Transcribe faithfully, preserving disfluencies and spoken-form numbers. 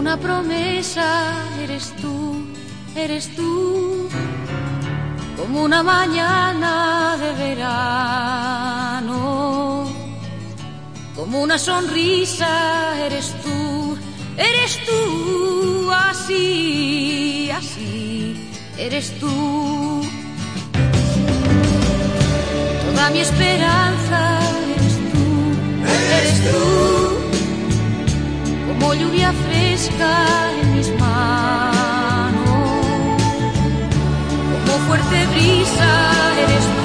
una promesa, eres tú, eres tú, como una mañana de verano, como una sonrisa, eres tú, eres tú, así, así, eres tú. Toda mi esperanza, eres tú, eres tú, como lluvia fresca en mis manos, como fuerte brisa, eres tú.